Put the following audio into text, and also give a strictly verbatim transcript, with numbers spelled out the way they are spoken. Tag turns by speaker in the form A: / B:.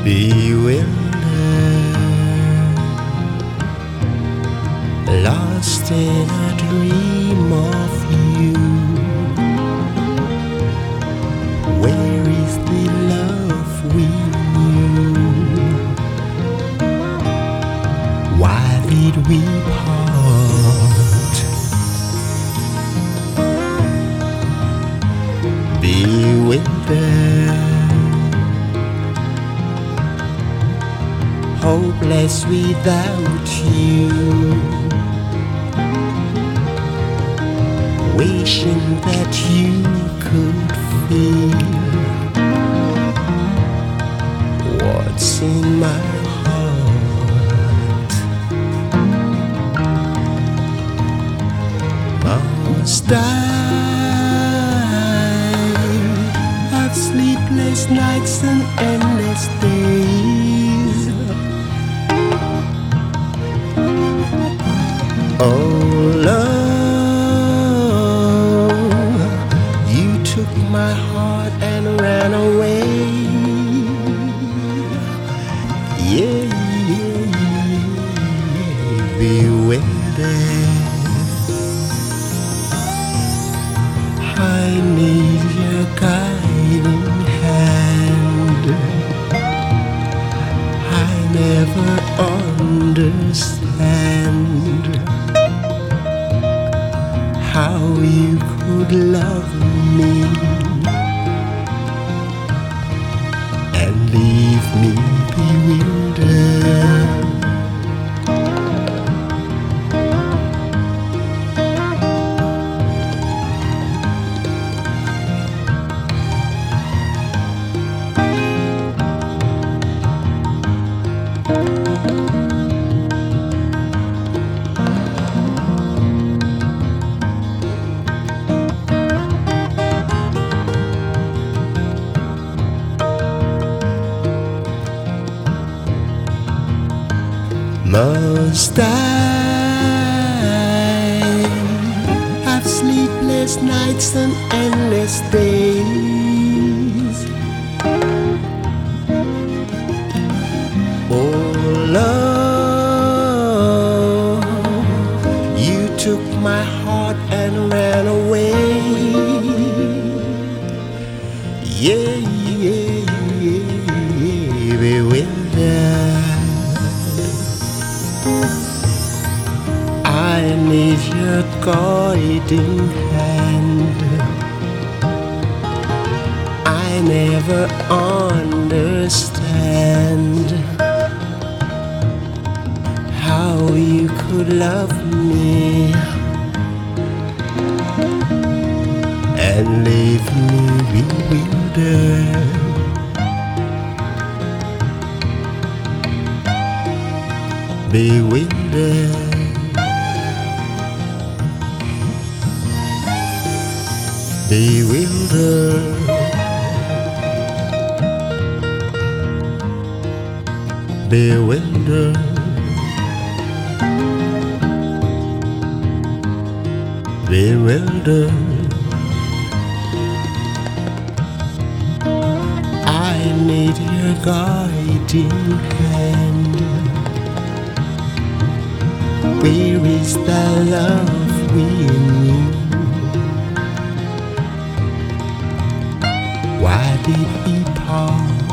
A: bewildered, lost in a dream of you. Where is the love we knew? Why did we part? Bewildered, hopeless without you, wishing that you could feel what's in my heart. Must I have sleepless nights and endless days? Oh love, you took my heart and ran away. Yeah, yeah, yeah, bewildered. I need your guiding hand. I never understand how you could love me and leave me bewildered. Must I have sleepless nights and endless days? Oh love, you took my heart and ran away. Yeah, yeah, yeah, bewildered. I need your guiding hand. I never understand how you could love me and leave me bewildered. Bewildered, bewildered, bewildered, bewildered. I need your guiding hand. Where is the love we knew? Why did we part?